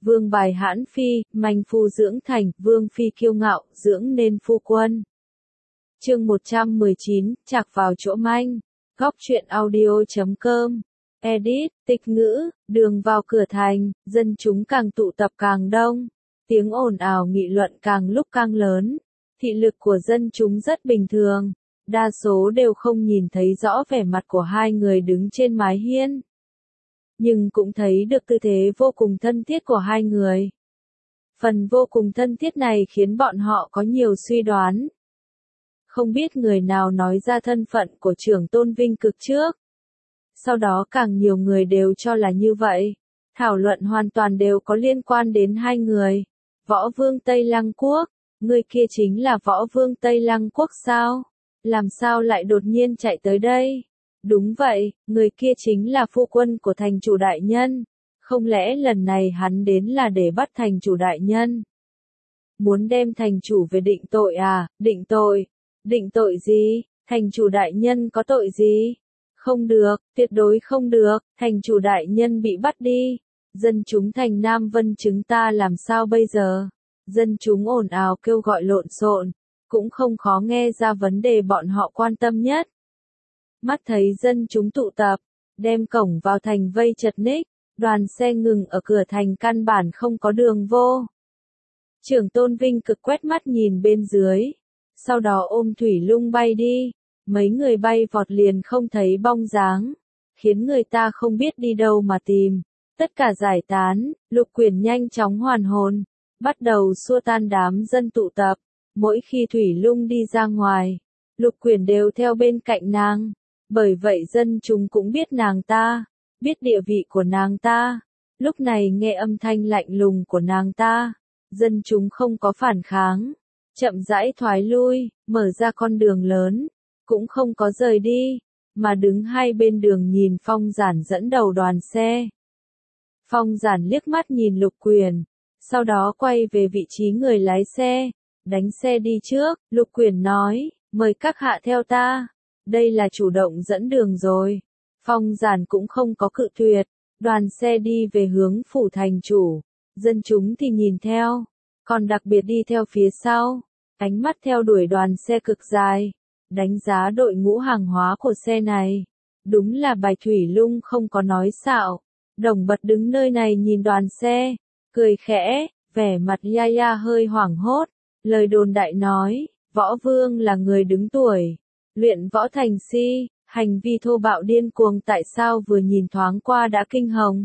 Vương bài hãn phi, manh phu dưỡng thành, vương phi kiêu ngạo, dưỡng nên phu quân. Chương 119, chạc vào chỗ manh. Góc truyện audio.com. Edit, tịch ngữ, đường vào cửa thành, dân chúng càng tụ tập càng đông. Tiếng ồn ào nghị luận càng lúc càng lớn. Thị lực của dân chúng rất bình thường. Đa số đều không nhìn thấy rõ vẻ mặt của hai người đứng trên mái hiên. Nhưng cũng thấy được tư thế vô cùng thân thiết của hai người. Phần vô cùng thân thiết này khiến bọn họ có nhiều suy đoán. Không biết người nào nói ra thân phận của trưởng tôn Vinh Cực trước. Sau đó càng nhiều người đều cho là như vậy. Thảo luận hoàn toàn đều có liên quan đến hai người. Võ Vương Tây Lăng Quốc, người kia chính là Võ Vương Tây Lăng Quốc sao? Làm sao lại đột nhiên chạy tới đây? Đúng vậy, người kia chính là phu quân của thành chủ đại nhân. Không lẽ lần này hắn đến là để bắt thành chủ đại nhân? Muốn đem thành chủ về định tội à? Định tội? Định tội gì? Thành chủ đại nhân có tội gì? Không được, tuyệt đối không được, thành chủ đại nhân bị bắt đi. Dân chúng thành Nam Vân chúng ta làm sao bây giờ? Dân chúng ồn ào kêu gọi lộn xộn, cũng không khó nghe ra vấn đề bọn họ quan tâm nhất. Mắt thấy dân chúng tụ tập, đem cổng vào thành vây chật ních, đoàn xe ngừng ở cửa thành căn bản không có đường vô. Trưởng tôn Vinh Cực quét mắt nhìn bên dưới, sau đó ôm Thủy Lung bay đi, mấy người bay vọt liền không thấy bóng dáng, khiến người ta không biết đi đâu mà tìm. Tất cả giải tán, Lục Quyền nhanh chóng hoàn hồn, bắt đầu xua tan đám dân tụ tập. Mỗi khi Thủy Lung đi ra ngoài, Lục Quyền đều theo bên cạnh nàng. Bởi vậy dân chúng cũng biết nàng ta, biết địa vị của nàng ta. Lúc này nghe âm thanh lạnh lùng của nàng ta, dân chúng không có phản kháng, chậm rãi thoái lui, mở ra con đường lớn, cũng không có rời đi, mà đứng hai bên đường nhìn Phong Giản dẫn đầu đoàn xe. Phong Giản liếc mắt nhìn Lục Quyền, sau đó quay về vị trí người lái xe, đánh xe đi trước. Lục Quyền nói, mời các hạ theo ta. Đây là chủ động dẫn đường rồi. Phong Giản cũng không có cự tuyệt, đoàn xe đi về hướng phủ thành chủ, dân chúng thì nhìn theo, còn đặc biệt đi theo phía sau, ánh mắt theo đuổi đoàn xe cực dài, đánh giá đội ngũ hàng hóa của xe này. Đúng là Bạch Thủy Lung không có nói xạo. Đồng Bật đứng nơi này nhìn đoàn xe, cười khẽ, vẻ mặt Yaya hơi hoảng hốt, lời đồn đại nói, Võ Vương là người đứng tuổi. Luyện võ thành si, hành vi thô bạo điên cuồng tại sao vừa nhìn thoáng qua đã kinh hồng.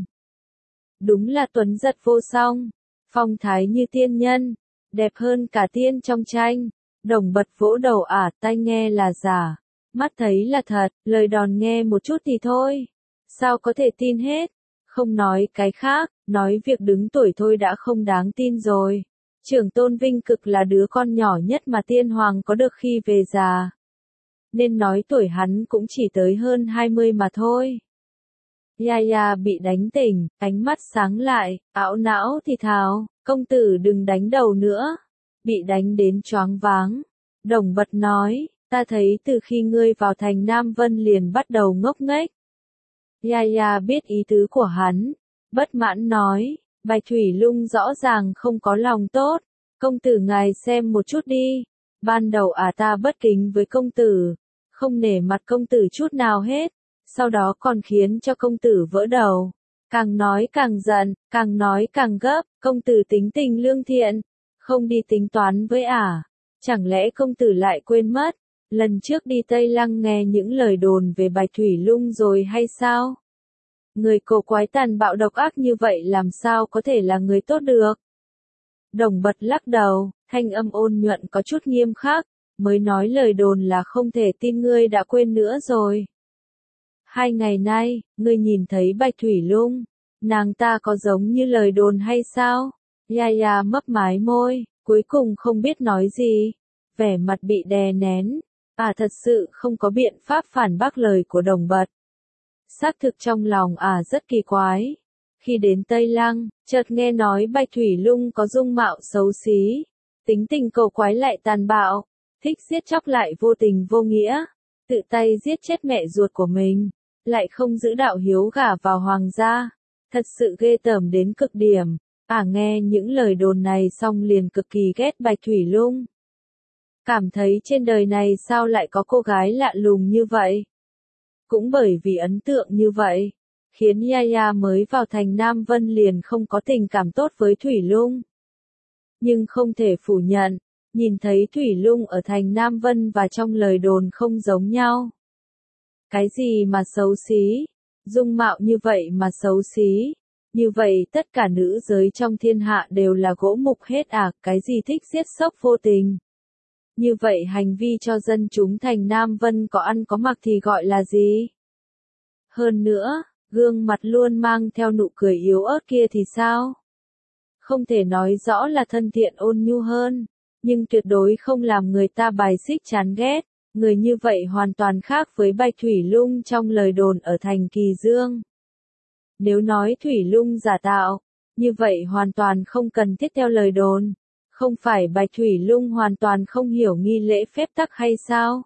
Đúng là tuấn giật vô song, phong thái như tiên nhân, đẹp hơn cả tiên trong tranh. Đồng Bật vỗ đầu tai nghe là giả, mắt thấy là thật, lời đồn nghe một chút thì thôi. Sao có thể tin hết? Không nói cái khác, nói việc đứng tuổi thôi đã không đáng tin rồi. Trưởng tôn Vinh Cực là đứa con nhỏ nhất mà tiên hoàng có được khi về già. Nên nói tuổi hắn cũng chỉ tới hơn 20 mà thôi. Yaya bị đánh tỉnh, ánh mắt sáng lại, ảo não thì thào, công tử đừng đánh đầu nữa. Bị đánh đến choáng váng. Đồng Bật nói, ta thấy từ khi ngươi vào thành Nam Vân liền bắt đầu ngốc nghếch. Yaya biết ý tứ của hắn, bất mãn nói, Bạch Thủy Lung rõ ràng không có lòng tốt. Công tử ngài xem một chút đi. Ban đầu ta bất kính với công tử, không nể mặt công tử chút nào hết, sau đó còn khiến cho công tử vỡ đầu. Càng nói càng giận, càng nói càng gấp, công tử tính tình lương thiện, không đi tính toán với Chẳng lẽ công tử lại quên mất, lần trước đi Tây Lăng nghe những lời đồn về Bạch Thủy Lung rồi hay sao? Người cổ quái tàn bạo độc ác như vậy làm sao có thể là người tốt được? Đồng Bật lắc đầu, thanh âm ôn nhuận có chút nghiêm khắc, mới nói lời đồn là không thể tin ngươi đã quên nữa rồi. 2 ngày nay, ngươi nhìn thấy Bạch Thủy Lung, nàng ta có giống như lời đồn hay sao? Yaya mấp mái môi, cuối cùng không biết nói gì, vẻ mặt bị đè nén. Thật sự không có biện pháp phản bác lời của Đồng Bật. Xác thực trong lòng rất kỳ quái. Khi đến Tây Lăng, chợt nghe nói Bạch Thủy Lung có dung mạo xấu xí, tính tình cổ quái lại tàn bạo, thích giết chóc lại vô tình vô nghĩa, tự tay giết chết mẹ ruột của mình, lại không giữ đạo hiếu gả vào hoàng gia, thật sự ghê tởm đến cực điểm. Nghe những lời đồn này xong liền cực kỳ ghét Bạch Thủy Lung. Cảm thấy trên đời này sao lại có cô gái lạ lùng như vậy. Cũng bởi vì ấn tượng như vậy, khiến Yaya mới vào thành Nam Vân liền không có tình cảm tốt với Thủy Lung. Nhưng không thể phủ nhận, nhìn thấy Thủy Lung ở thành Nam Vân và trong lời đồn không giống nhau. Cái gì mà xấu xí, dung mạo như vậy mà xấu xí, như vậy tất cả nữ giới trong thiên hạ đều là gỗ mục hết à, cái gì thích giết sốc vô tình. Như vậy hành vi cho dân chúng thành Nam Vân có ăn có mặc thì gọi là gì? Hơn nữa, gương mặt luôn mang theo nụ cười yếu ớt kia thì sao? Không thể nói rõ là thân thiện ôn nhu hơn, nhưng tuyệt đối không làm người ta bài xích chán ghét. Người như vậy hoàn toàn khác với Bạch Thủy Lung trong lời đồn ở thành Kỳ Dương. Nếu nói Thủy Lung giả tạo, như vậy hoàn toàn không cần thiết theo lời đồn. Không phải Bạch Thủy Lung hoàn toàn không hiểu nghi lễ phép tắc hay sao?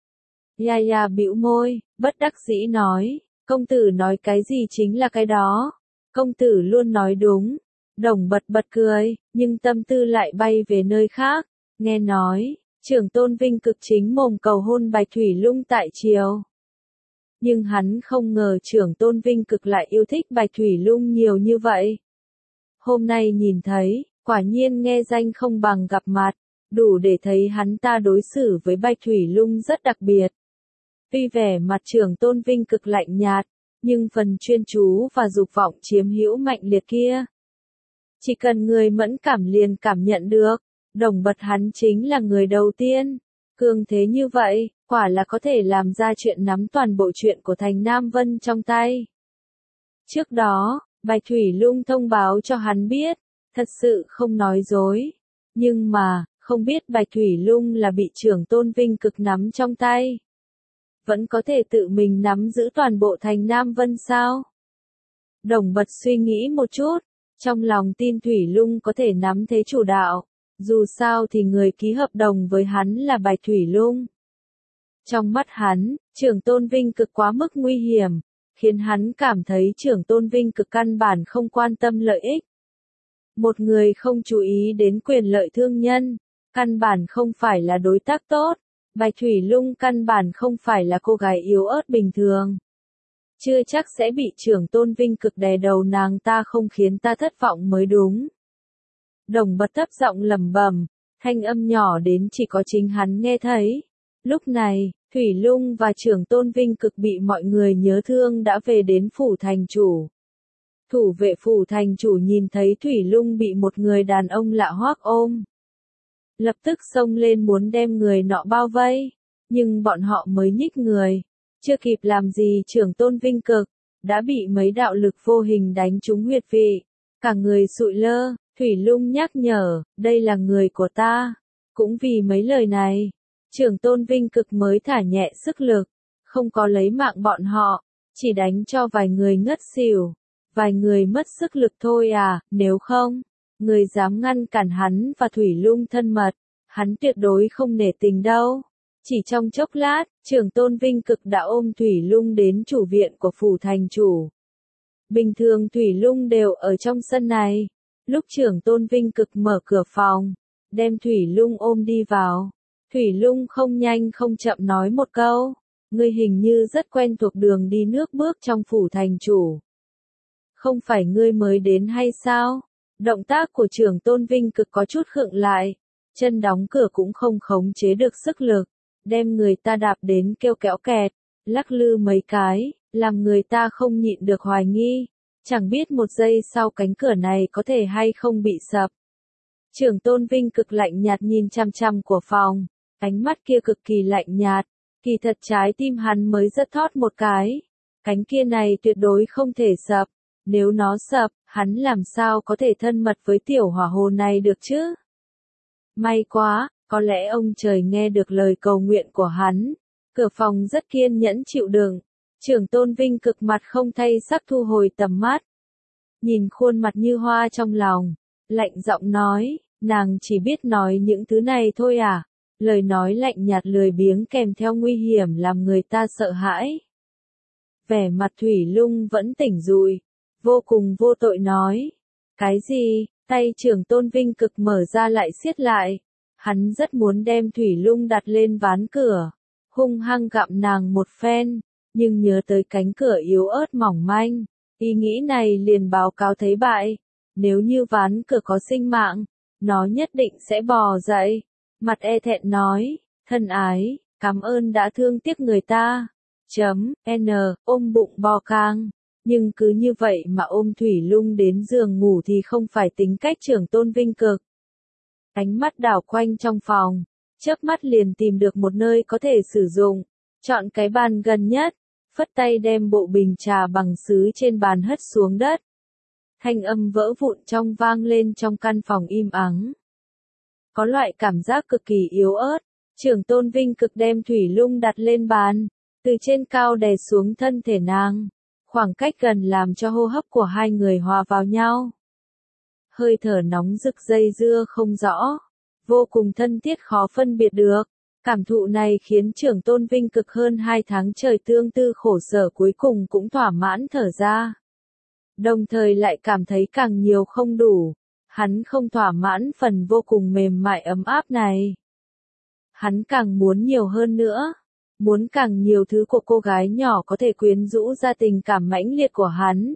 Yaya bĩu môi, bất đắc dĩ nói, công tử nói cái gì chính là cái đó. Công tử luôn nói đúng. Đồng bật bật cười, nhưng tâm tư lại bay về nơi khác. Nghe nói, Trưởng Tôn Vinh Cực chính mồm cầu hôn Bạch Thủy Lung tại triều. Nhưng hắn không ngờ Trưởng Tôn Vinh Cực lại yêu thích Bạch Thủy Lung nhiều như vậy. Hôm nay nhìn thấy, quả nhiên nghe danh không bằng gặp mặt, đủ để thấy hắn ta đối xử với Bạch Thủy Lung rất đặc biệt. Tuy vẻ mặt Trưởng Tôn Vinh Cực lạnh nhạt, nhưng phần chuyên chú và dục vọng chiếm hữu mạnh liệt kia, chỉ cần người mẫn cảm liền cảm nhận được. Đồng bật hắn chính là người đầu tiên. Cường thế như vậy, quả là có thể làm ra chuyện nắm toàn bộ chuyện của thành Nam Vân trong tay. Trước đó, Bạch Thủy Lung thông báo cho hắn biết, thật sự không nói dối. Nhưng mà, không biết Bạch Thủy Lung là bị Trưởng Tôn Vinh Cực nắm trong tay. Vẫn có thể tự mình nắm giữ toàn bộ thành Nam Vân sao? Đồng bật suy nghĩ một chút, trong lòng tin Thủy Lung có thể nắm thế chủ đạo. Dù sao thì người ký hợp đồng với hắn là Bạch Thủy Lung. Trong mắt hắn, Trưởng Tôn Vinh Cực quá mức nguy hiểm, khiến hắn cảm thấy Trưởng Tôn Vinh Cực căn bản không quan tâm lợi ích. Một người không chú ý đến quyền lợi thương nhân, căn bản không phải là đối tác tốt. Bạch Thủy Lung căn bản không phải là cô gái yếu ớt bình thường. Chưa chắc sẽ bị Trưởng Tôn Vinh Cực đè đầu nàng ta không khiến ta thất vọng mới đúng. Đồng bật thấp giọng lẩm bẩm, thanh âm nhỏ đến chỉ có chính hắn nghe thấy. Lúc này, Thủy Lung và Trưởng Tôn Vinh Cực bị mọi người nhớ thương đã về đến phủ thành chủ. Thủ vệ phủ thành chủ nhìn thấy Thủy Lung bị một người đàn ông lạ hoắc ôm. Lập tức xông lên muốn đem người nọ bao vây, nhưng bọn họ mới nhích người. Chưa kịp làm gì Trưởng Tôn Vinh Cực, đã bị mấy đạo lực vô hình đánh trúng huyệt vị. Cả người sụi lơ. Thủy Lung nhắc nhở, đây là người của ta. Cũng vì mấy lời này, Trưởng Tôn Vinh Cực mới thả nhẹ sức lực, không có lấy mạng bọn họ, chỉ đánh cho vài người ngất xỉu, vài người mất sức lực thôi à, nếu không, người dám ngăn cản hắn và Thủy Lung thân mật, hắn tuyệt đối không nể tình đâu. Chỉ trong chốc lát, Trưởng Tôn Vinh Cực đã ôm Thủy Lung đến chủ viện của phủ thành chủ. Bình thường Thủy Lung đều ở trong sân này. Lúc Trưởng Tôn Vinh Cực mở cửa phòng, đem Thủy Lung ôm đi vào. Thủy Lung không nhanh không chậm nói một câu, ngươi hình như rất quen thuộc đường đi nước bước trong phủ thành chủ. Không phải ngươi mới đến hay sao? Động tác của Trưởng Tôn Vinh Cực có chút khựng lại, chân đóng cửa cũng không khống chế được sức lực, đem người ta đạp đến kêu kéo kẹt, lắc lư mấy cái, làm người ta không nhịn được hoài nghi. Chẳng biết một giây sau cánh cửa này có thể hay không bị sập. Trưởng Tôn Vinh Cực lạnh nhạt nhìn chăm chăm của phòng, ánh mắt kia cực kỳ lạnh nhạt, kỳ thật trái tim hắn mới rất thót một cái. Cánh kia này tuyệt đối không thể sập, nếu nó sập, hắn làm sao có thể thân mật với tiểu hỏa hồ này được chứ? May quá, có lẽ ông trời nghe được lời cầu nguyện của hắn. Cửa phòng rất kiên nhẫn chịu đựng. Trưởng Tôn Vinh Cực mặt không thay sắc thu hồi tầm mắt. Nhìn khuôn mặt như hoa trong lòng, lạnh giọng nói, nàng chỉ biết nói những thứ này thôi à? Lời nói lạnh nhạt lười biếng kèm theo nguy hiểm làm người ta sợ hãi. Vẻ mặt Thủy Lung vẫn tỉnh rụi, vô cùng vô tội nói. Cái gì? Tay Trưởng Tôn Vinh Cực mở ra lại siết lại. Hắn rất muốn đem Thủy Lung đặt lên ván cửa, hung hăng gặm nàng một phen, nhưng nhớ tới cánh cửa yếu ớt mỏng manh, ý nghĩ này liền báo cáo thấy bại. Nếu như ván cửa có sinh mạng, nó nhất định sẽ bò dậy. Mặt e thẹn nói, thân ái, cảm ơn đã thương tiếc người ta. Ôm bụng bò cang. Nhưng cứ như vậy mà ôm Thủy Lung đến giường ngủ thì không phải tính cách Trưởng Tôn Vinh Cực. Ánh mắt đảo quanh trong phòng, chớp mắt liền tìm được một nơi có thể sử dụng, chọn cái bàn gần nhất, phất tay đem bộ bình trà bằng sứ trên bàn hất xuống đất. Thanh âm vỡ vụn trong vang lên trong căn phòng im ắng. Có loại cảm giác cực kỳ yếu ớt, Trưởng Tôn Vinh Cực đem Thủy Lung đặt lên bàn, từ trên cao đè xuống thân thể nàng. Khoảng cách gần làm cho hô hấp của hai người hòa vào nhau. Hơi thở nóng rực dây dưa không rõ, vô cùng thân thiết khó phân biệt được. Cảm thụ này khiến Trưởng Tôn Vinh Cực hơn 2 tháng trời tương tư khổ sở cuối cùng cũng thỏa mãn thở ra. Đồng thời lại cảm thấy càng nhiều không đủ, hắn không thỏa mãn phần vô cùng mềm mại ấm áp này. Hắn càng muốn nhiều hơn nữa. Muốn càng nhiều thứ của cô gái nhỏ có thể quyến rũ ra tình cảm mãnh liệt của hắn.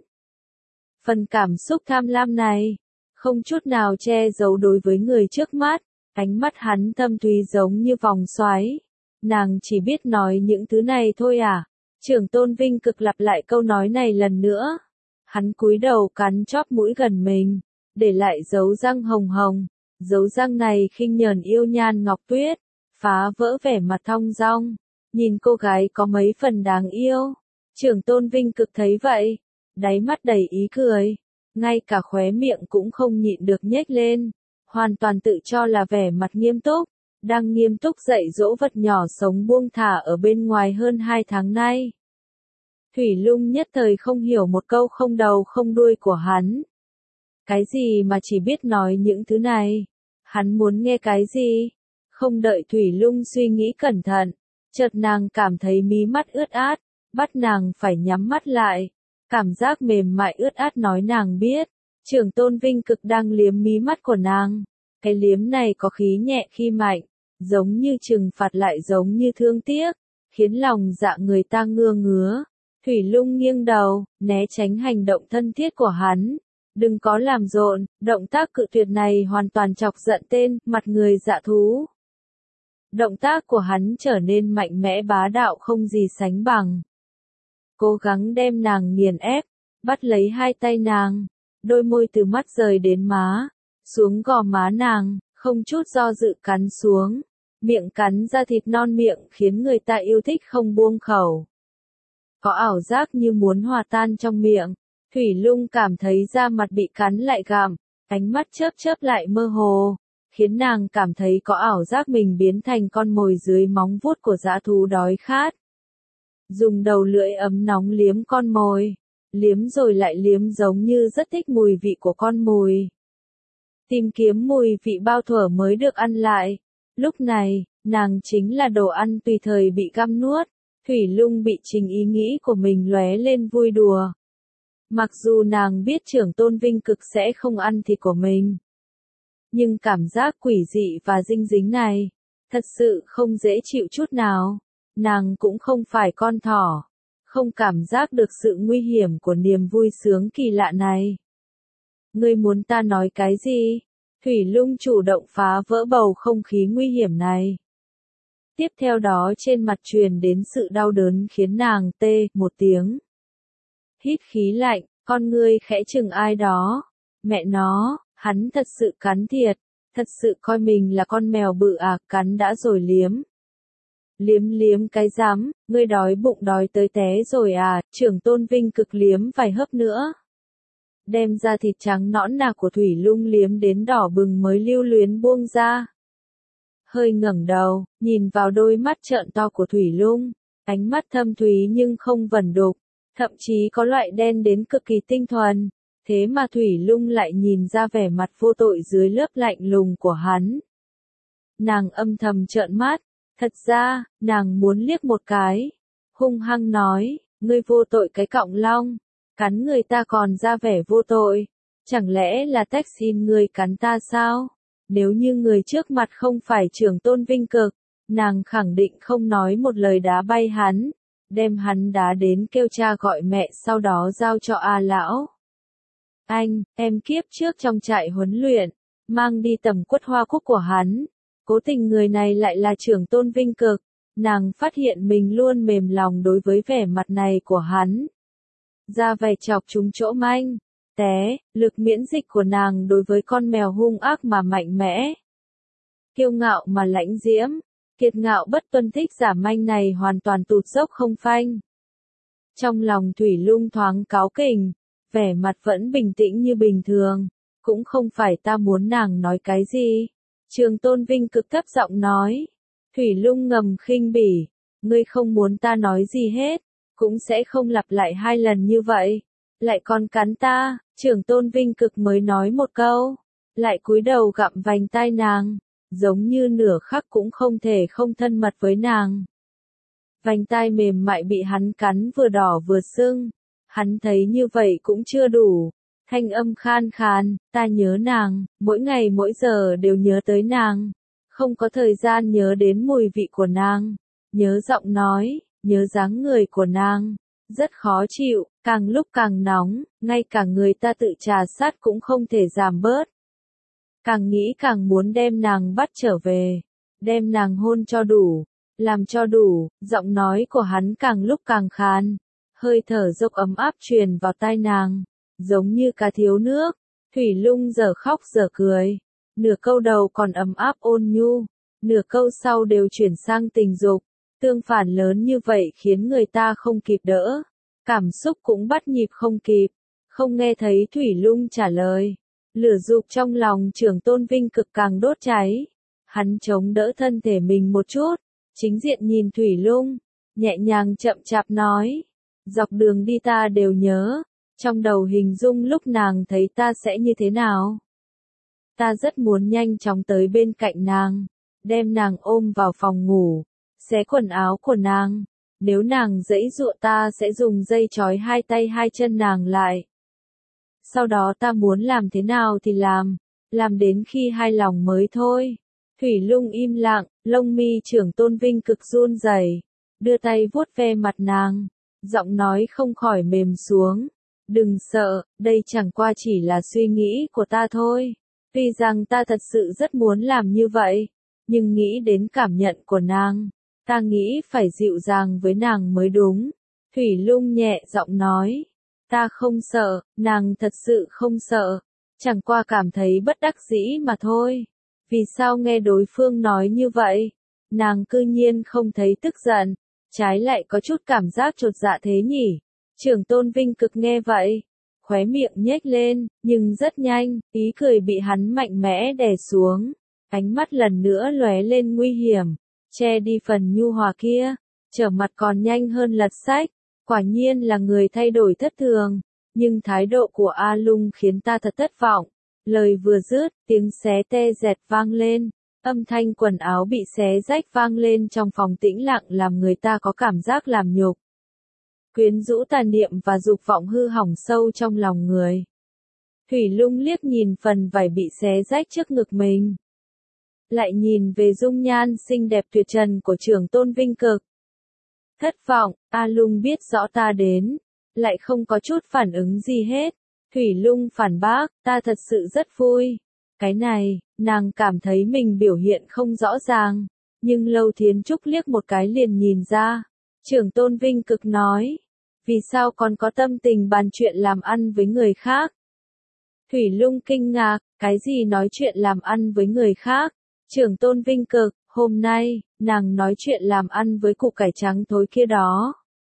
Phần cảm xúc tham lam này, không chút nào che giấu đối với người trước mắt, ánh mắt hắn thâm thúy giống như vòng xoáy. Nàng chỉ biết nói những thứ này thôi à? Trưởng Tôn Vinh Cực lặp lại câu nói này lần nữa. Hắn cúi đầu cắn chóp mũi gần mình, để lại dấu răng hồng hồng. Dấu răng này khinh nhờn yêu nhan ngọc tuyết, phá vỡ vẻ mặt thong dong. Nhìn cô gái có mấy phần đáng yêu. Trưởng Tôn Vinh Cực thấy vậy, đáy mắt đầy ý cười, ngay cả khóe miệng cũng không nhịn được nhếch lên, hoàn toàn tự cho là vẻ mặt nghiêm túc, đang nghiêm túc dạy dỗ vật nhỏ sống buông thả ở bên ngoài hơn 2 tháng nay. Thủy Lung nhất thời không hiểu một câu không đầu không đuôi của hắn. Cái gì mà chỉ biết nói những thứ này? Hắn muốn nghe cái gì? Không đợi Thủy Lung suy nghĩ cẩn thận. Chợt nàng cảm thấy mí mắt ướt át, bắt nàng phải nhắm mắt lại. Cảm giác mềm mại ướt át nói nàng biết, Trưởng Tôn Vinh Cực đang liếm mí mắt của nàng. Cái liếm này có khí nhẹ khi mạnh, giống như trừng phạt lại giống như thương tiếc, khiến lòng dạ người ta ngứa ngứa. Thủy Lung nghiêng đầu, né tránh hành động thân thiết của hắn. Đừng có làm rộn, động tác cự tuyệt này hoàn toàn chọc giận tên, mặt người dạ thú. Động tác của hắn trở nên mạnh mẽ bá đạo không gì sánh bằng. Cố gắng đem nàng nghiền ép, bắt lấy hai tay nàng, đôi môi từ mắt rời đến má, xuống gò má nàng, không chút do dự cắn xuống, miệng cắn ra thịt non miệng khiến người ta yêu thích không buông khẩu. Có ảo giác như muốn hòa tan trong miệng, Thủy Lung cảm thấy da mặt bị cắn lại gặm, ánh mắt chớp chớp lại mơ hồ, khiến nàng cảm thấy có ảo giác mình biến thành con mồi dưới móng vuốt của dã thú đói khát. Dùng đầu lưỡi ấm nóng liếm con mồi, liếm rồi lại liếm giống như rất thích mùi vị của con mồi. Tìm kiếm mùi vị bao thuở mới được ăn lại. Lúc này, nàng chính là đồ ăn tùy thời bị găm nuốt. Thủy Lung bị trình ý nghĩ của mình lóe lên vui đùa. Mặc dù nàng biết Trưởng Tôn Vinh Cực sẽ không ăn thịt của mình, nhưng cảm giác quỷ dị và dinh dính này, thật sự không dễ chịu chút nào. Nàng cũng không phải con thỏ, không cảm giác được sự nguy hiểm của niềm vui sướng kỳ lạ này. Ngươi muốn ta nói cái gì? Thủy Lung chủ động phá vỡ bầu không khí nguy hiểm này. Tiếp theo đó trên mặt truyền đến sự đau đớn khiến nàng tê một tiếng. Hít khí lạnh, con ngươi khẽ chừng ai đó. Mẹ nó, hắn thật sự cắn thiệt, thật sự coi mình là con mèo bự à, cắn đã rồi liếm. Liếm cái rắm, ngươi đói bụng đói tới té rồi à? Trưởng Tôn Vinh Cực liếm vài hớp nữa. Đem ra thịt trắng nõn nà của Thủy Lung liếm đến đỏ bừng mới lưu luyến buông ra. Hơi ngẩng đầu, nhìn vào đôi mắt trợn to của Thủy Lung, ánh mắt thâm thúy nhưng không vẩn đục, thậm chí có loại đen đến cực kỳ tinh thuần. Thế mà Thủy Lung lại nhìn ra vẻ mặt vô tội dưới lớp lạnh lùng của hắn. Nàng âm thầm trợn mắt, thật ra, nàng muốn liếc một cái. Hung hăng nói, ngươi vô tội cái cọng long, cắn người ta còn ra vẻ vô tội. Chẳng lẽ là tách xin người cắn ta sao? Nếu như người trước mặt không phải Trưởng Tôn Vinh Cực, nàng khẳng định không nói một lời đá bay hắn, đem hắn đá đến kêu cha gọi mẹ sau đó giao cho A lão. Anh, em kiếp trước trong trại huấn luyện, mang đi tầm quất hoa cúc của hắn, cố tình người này lại là Trưởng Tôn Vinh Cực, nàng phát hiện mình luôn mềm lòng đối với vẻ mặt này của hắn. Ra vẻ chọc chúng chỗ manh, té, lực miễn dịch của nàng đối với con mèo hung ác mà mạnh mẽ. Kiêu ngạo mà lãnh diễm, kiệt ngạo bất tuân thích giả manh này hoàn toàn tụt dốc không phanh. Trong lòng Thủy Lung thoáng cáu kỉnh, vẻ mặt vẫn bình tĩnh như bình thường, cũng không phải ta muốn nàng nói cái gì. Trường Tôn Vinh Cực thấp giọng nói. Thủy Lung ngầm khinh bỉ, ngươi không muốn ta nói gì hết, cũng sẽ không lặp lại 2 lần như vậy. Lại còn cắn ta, Trưởng Tôn Vinh Cực mới nói một câu, lại cúi đầu gặm vành tai nàng, giống như nửa khắc cũng không thể không thân mật với nàng. Vành tai mềm mại bị hắn cắn vừa đỏ vừa sưng, hắn thấy như vậy cũng chưa đủ, thanh âm khan khàn, ta nhớ nàng, mỗi ngày mỗi giờ đều nhớ tới nàng, không có thời gian nhớ đến mùi vị của nàng, nhớ giọng nói, nhớ dáng người của nàng, rất khó chịu, càng lúc càng nóng, ngay cả người ta tự trà sát cũng không thể giảm bớt. Càng nghĩ càng muốn đem nàng bắt trở về, đem nàng hôn cho đủ, làm cho đủ, giọng nói của hắn càng lúc càng khàn, hơi thở dốc ấm áp truyền vào tai nàng, giống như cá thiếu nước. Thủy Lung giờ khóc giờ cười, nửa câu đầu còn ấm áp ôn nhu, nửa câu sau đều chuyển sang tình dục, tương phản lớn như vậy khiến người ta không kịp đỡ, cảm xúc cũng bắt nhịp không kịp, không nghe thấy Thủy Lung trả lời. Lửa dục trong lòng Trưởng Tôn Vinh Cực càng đốt cháy, hắn chống đỡ thân thể mình một chút, chính diện nhìn Thủy Lung, nhẹ nhàng chậm chạp nói, dọc đường đi ta đều nhớ, trong đầu hình dung lúc nàng thấy ta sẽ như thế nào. Ta rất muốn nhanh chóng tới bên cạnh nàng, đem nàng ôm vào phòng ngủ, xé quần áo của nàng, nếu nàng giãy giụa ta sẽ dùng dây trói 2 tay 2 chân nàng lại. Sau đó ta muốn làm thế nào thì làm đến khi hài lòng mới thôi. Thủy Lung im lặng, lông mi Trưởng Tôn Vinh Cực run rẩy, đưa tay vuốt ve mặt nàng, giọng nói không khỏi mềm xuống. Đừng sợ, đây chẳng qua chỉ là suy nghĩ của ta thôi. Tuy rằng ta thật sự rất muốn làm như vậy, nhưng nghĩ đến cảm nhận của nàng, ta nghĩ phải dịu dàng với nàng mới đúng. Thủy Lung nhẹ giọng nói. Ta không sợ, nàng thật sự không sợ, chẳng qua cảm thấy bất đắc dĩ mà thôi. Vì sao nghe đối phương nói như vậy, nàng cư nhiên không thấy tức giận, trái lại có chút cảm giác chột dạ thế nhỉ? Trưởng Tôn Vinh Cực nghe vậy, khóe miệng nhếch lên, nhưng rất nhanh, ý cười bị hắn mạnh mẽ đè xuống, ánh mắt lần nữa lóe lên nguy hiểm, che đi phần nhu hòa kia, trở mặt còn nhanh hơn lật sách. Quả nhiên là người thay đổi thất thường, nhưng thái độ của A Lung khiến ta thật thất vọng. Lời vừa dứt, tiếng xé te dẹt vang lên, âm thanh quần áo bị xé rách vang lên trong phòng tĩnh lặng làm người ta có cảm giác làm nhục. Quyến rũ tà niệm và dục vọng hư hỏng sâu trong lòng người. Thủy Lung liếc nhìn phần vải bị xé rách trước ngực mình. Lại nhìn về dung nhan xinh đẹp tuyệt trần của Trưởng Tôn Vinh Cực. Thất vọng, A Lung biết rõ ta đến, lại không có chút phản ứng gì hết. Thủy Lung phản bác, ta thật sự rất vui. Cái này, nàng cảm thấy mình biểu hiện không rõ ràng, nhưng Lâu Thiến Trúc liếc một cái liền nhìn ra. Trưởng Tôn Vinh Cực nói, vì sao còn có tâm tình bàn chuyện làm ăn với người khác? Thủy Lung kinh ngạc, cái gì nói chuyện làm ăn với người khác? Trưởng Tôn Vinh Cực, hôm nay, nàng nói chuyện làm ăn với củ cải trắng thối kia đó.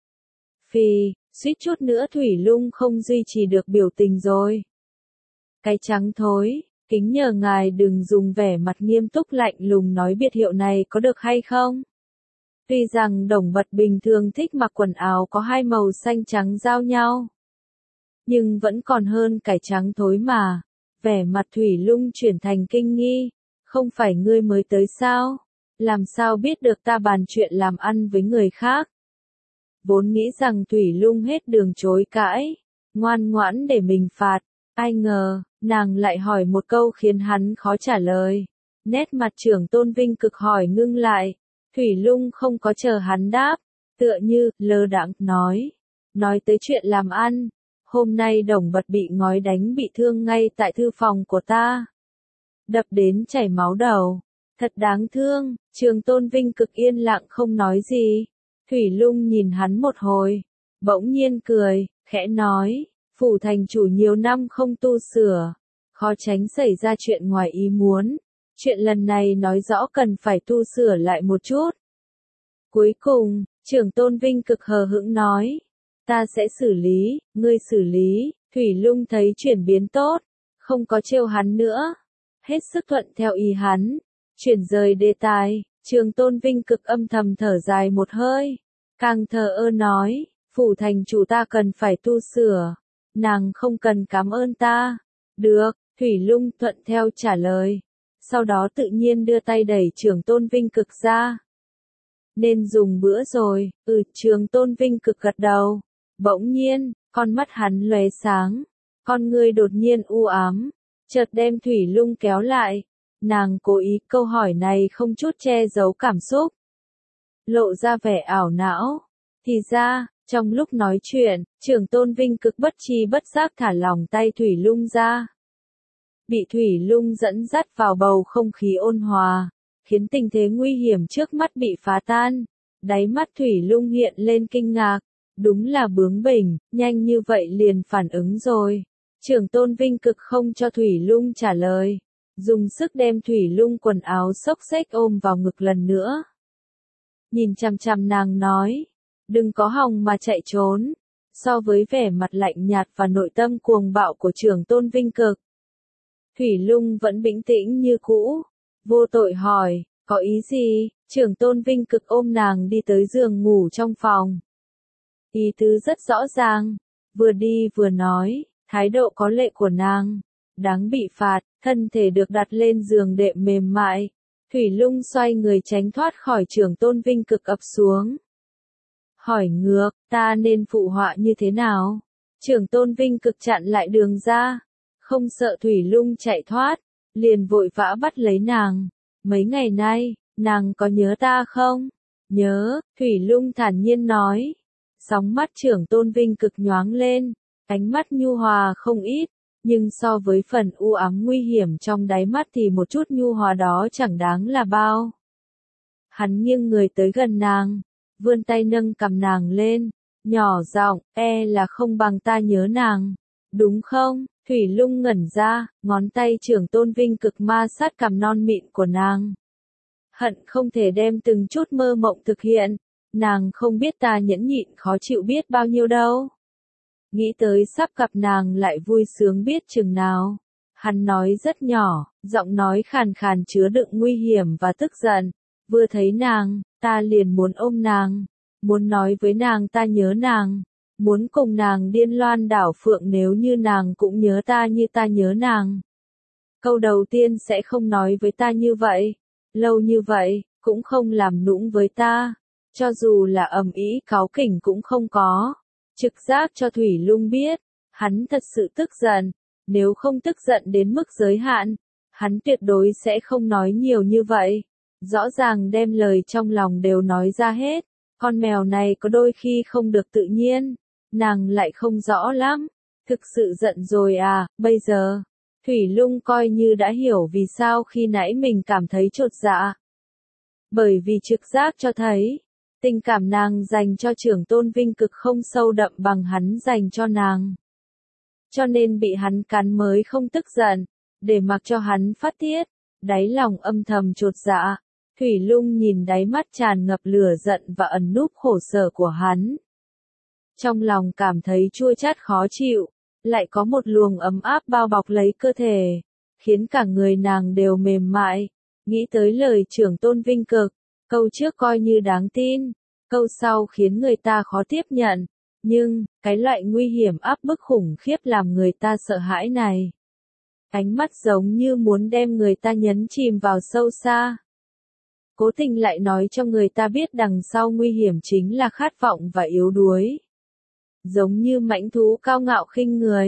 Phì, suýt chút nữa Thủy Lung không duy trì được biểu tình rồi. Cái trắng thối, kính nhờ ngài đừng dùng vẻ mặt nghiêm túc lạnh lùng nói biệt hiệu này có được hay không? Tuy rằng Đồng Bật bình thường thích mặc quần áo có 2 màu xanh trắng giao nhau, nhưng vẫn còn hơn cải trắng thối mà. Vẻ mặt Thủy Lung chuyển thành kinh nghi, không phải ngươi mới tới sao? Làm sao biết được ta bàn chuyện làm ăn với người khác? Vốn nghĩ rằng Thủy Lung hết đường chối cãi, ngoan ngoãn để mình phạt, Ai ngờ, nàng lại hỏi một câu khiến hắn khó trả lời. Nét mặt Trưởng Tôn Vinh Cực hỏi ngưng lại. Thủy Lung không có chờ hắn đáp, tựa như, lơ đãng, nói tới chuyện làm ăn. Hôm nay Đồng Bật bị ngói đánh bị thương ngay tại thư phòng của ta. Đập đến chảy máu đầu. Thật đáng thương, Trường Tôn Vinh Cực yên lặng không nói gì. Thủy Lung nhìn hắn một hồi, bỗng nhiên cười, khẽ nói, phủ thành chủ nhiều năm không tu sửa, khó tránh xảy ra chuyện ngoài ý muốn. Chuyện lần này nói rõ cần phải tu sửa lại một chút. Cuối cùng, Trưởng Tôn Vinh Cực hờ hững nói, ta sẽ xử lý, ngươi xử lý. Thủy Lung thấy chuyển biến tốt, không có trêu hắn nữa, hết sức thuận theo ý hắn. Chuyển rời đề tài, Trường Tôn Vinh Cực âm thầm thở dài một hơi, càng thờ ơ nói, phủ thành chủ ta cần phải tu sửa, nàng không cần cảm ơn ta. Được, Thủy Lung thuận theo trả lời, sau đó tự nhiên đưa tay đẩy Trường Tôn Vinh Cực ra. Nên dùng bữa rồi, Trường Tôn Vinh Cực gật đầu, bỗng nhiên, con mắt hắn lóe sáng, con ngươi đột nhiên u ám, chợt đem Thủy Lung kéo lại. Nàng cố ý câu hỏi này không chút che giấu cảm xúc, lộ ra vẻ ảo não. Thì ra, trong lúc nói chuyện, Trưởng Tôn Vinh Cực bất tri bất giác thả lỏng tay Thủy Lung ra. Bị Thủy Lung dẫn dắt vào bầu không khí ôn hòa, khiến tình thế nguy hiểm trước mắt bị phá tan. Đáy mắt Thủy Lung hiện lên kinh ngạc, đúng là bướng bỉnh, nhanh như vậy liền phản ứng rồi. Trưởng Tôn Vinh Cực không cho Thủy Lung trả lời, dùng sức đem Thủy Lung quần áo xốc xếch ôm vào ngực lần nữa. Nhìn chằm chằm nàng nói, đừng có hòng mà chạy trốn. So với vẻ mặt lạnh nhạt và nội tâm cuồng bạo của Trưởng Tôn Vinh Cực, Thủy Lung vẫn bình tĩnh như cũ, vô tội hỏi, có ý gì? Trưởng Tôn Vinh Cực ôm nàng đi tới giường ngủ trong phòng. Ý tứ rất rõ ràng, vừa đi vừa nói, thái độ có lệ của nàng đáng bị phạt. Thân thể được đặt lên giường đệm mềm mại, Thủy Lung xoay người tránh thoát khỏi Trưởng Tôn Vinh Cực ập xuống. Hỏi ngược, ta nên phụ họa như thế nào? Trưởng Tôn Vinh Cực chặn lại đường ra, không sợ Thủy Lung chạy thoát, liền vội vã bắt lấy nàng. Mấy ngày nay, nàng có nhớ ta không? Nhớ, Thủy Lung thản nhiên nói. Sóng mắt Trưởng Tôn Vinh Cực nhoáng lên, ánh mắt nhu hòa không ít. Nhưng so với phần u ám nguy hiểm trong đáy mắt thì một chút nhu hòa đó chẳng đáng là bao. Hắn nghiêng người tới gần nàng, vươn tay nâng cằm nàng lên, nhỏ giọng, là không bằng ta nhớ nàng, đúng không? Thủy Lung ngẩn ra, ngón tay Trưởng Tôn Vinh Cực ma sát cằm non mịn của nàng. Hận không thể đem từng chút mơ mộng thực hiện, nàng không biết ta nhẫn nhịn khó chịu biết bao nhiêu đâu. Nghĩ tới sắp gặp nàng lại vui sướng biết chừng nào. Hắn nói rất nhỏ, giọng nói khàn khàn chứa đựng nguy hiểm và tức giận. Vừa thấy nàng, ta liền muốn ôm nàng, muốn nói với nàng ta nhớ nàng, muốn cùng nàng điên loan đảo phượng nếu như nàng cũng nhớ ta như ta nhớ nàng. Câu đầu tiên sẽ không nói với ta như vậy, lâu như vậy, cũng không làm nũng với ta, cho dù là ầm ĩ cáu kỉnh cũng không có. Trực giác cho Thủy Lung biết, hắn thật sự tức giận, nếu không tức giận đến mức giới hạn, hắn tuyệt đối sẽ không nói nhiều như vậy. Rõ ràng đem lời trong lòng đều nói ra hết, con mèo này có đôi khi không được tự nhiên, nàng lại không rõ lắm, thực sự giận rồi à, bây giờ. Thủy Lung coi như đã hiểu vì sao khi nãy mình cảm thấy chột dạ. Bởi vì trực giác cho thấy, tình cảm nàng dành cho Trưởng Tôn Vinh Cực không sâu đậm bằng hắn dành cho nàng. Cho nên bị hắn cắn mới không tức giận, để mặc cho hắn phát tiết, đáy lòng âm thầm chột dạ. Thủy Lung nhìn đáy mắt tràn ngập lửa giận và ẩn núp khổ sở của hắn. Trong lòng cảm thấy chua chát khó chịu, lại có một luồng ấm áp bao bọc lấy cơ thể, khiến cả người nàng đều mềm mại. Nghĩ tới lời Trưởng Tôn Vinh Cực, câu trước coi như đáng tin, câu sau khiến người ta khó tiếp nhận, nhưng, cái loại nguy hiểm áp bức khủng khiếp làm người ta sợ hãi này. Ánh mắt giống như muốn đem người ta nhấn chìm vào sâu xa. Cố tình lại nói cho người ta biết đằng sau nguy hiểm chính là khát vọng và yếu đuối. Giống như mãnh thú cao ngạo khinh người,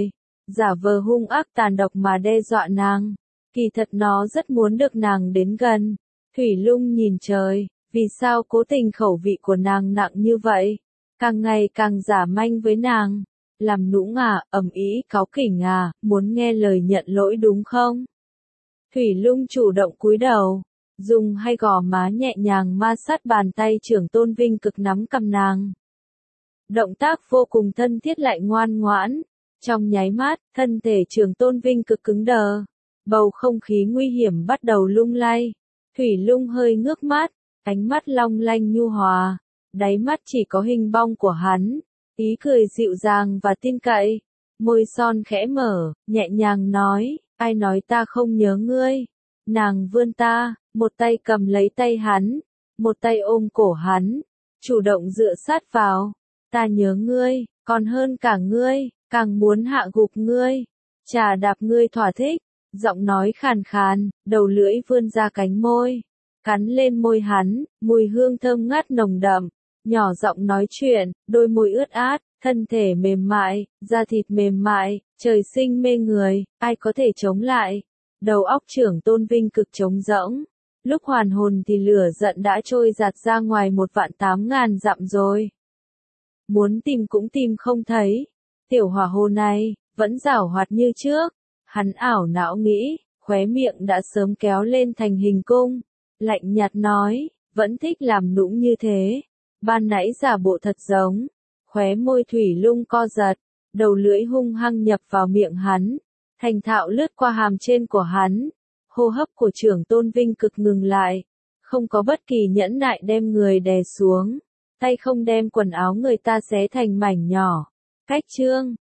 giả vờ hung ác tàn độc mà đe dọa nàng. Kỳ thật nó rất muốn được nàng đến gần. Thủy Lung nhìn trời, vì sao cố tình khẩu vị của nàng nặng như vậy? Càng ngày càng giả manh với nàng. Làm nũng à, ầm ĩ, cáu kỉnh à, muốn nghe lời nhận lỗi đúng không? Thủy Lung chủ động cúi đầu, dùng hai gò má nhẹ nhàng ma sát bàn tay Trưởng Tôn Vinh Cực nắm cầm nàng. Động tác vô cùng thân thiết lại ngoan ngoãn. Trong nháy mắt, thân thể Trưởng Tôn Vinh Cực cứng đờ. Bầu không khí nguy hiểm bắt đầu lung lay. Thủy Lung hơi ngước mắt, ánh mắt long lanh nhu hòa. Đáy mắt chỉ có hình bóng của hắn. Ý cười dịu dàng và tin cậy. Môi son khẽ mở, nhẹ nhàng nói, ai nói ta không nhớ ngươi. Nàng vươn ta, một tay cầm lấy tay hắn, một tay ôm cổ hắn, chủ động dựa sát vào. Ta nhớ ngươi, còn hơn cả ngươi, càng muốn hạ gục ngươi, chà đạp ngươi thỏa thích. Giọng nói khàn khàn, đầu lưỡi vươn ra cánh môi, cắn lên môi hắn, mùi hương thơm ngát nồng đậm. Nhỏ giọng nói chuyện, đôi môi ướt át, thân thể mềm mại, da thịt mềm mại, trời sinh mê người, ai có thể chống lại. Đầu óc Trưởng Tôn Vinh Cực trống rỗng. Lúc hoàn hồn thì lửa giận đã trôi giạt ra ngoài 1.800.000 dặm rồi. Muốn tìm cũng tìm không thấy. Tiểu hỏa hồ này, vẫn giảo hoạt như trước. Hắn ảo não nghĩ, khóe miệng đã sớm kéo lên thành hình cung. Lạnh nhạt nói, vẫn thích làm nũng như thế. Ban nãy giả bộ thật giống. Khóe môi Thủy Lung co giật, đầu lưỡi hung hăng nhập vào miệng hắn. Thành thạo lướt qua hàm trên của hắn. Hô hấp của Trưởng Tôn Vinh Cực ngừng lại. Không có bất kỳ nhẫn nại đem người đè xuống. Tay không đem quần áo người ta xé thành mảnh nhỏ. Cách chương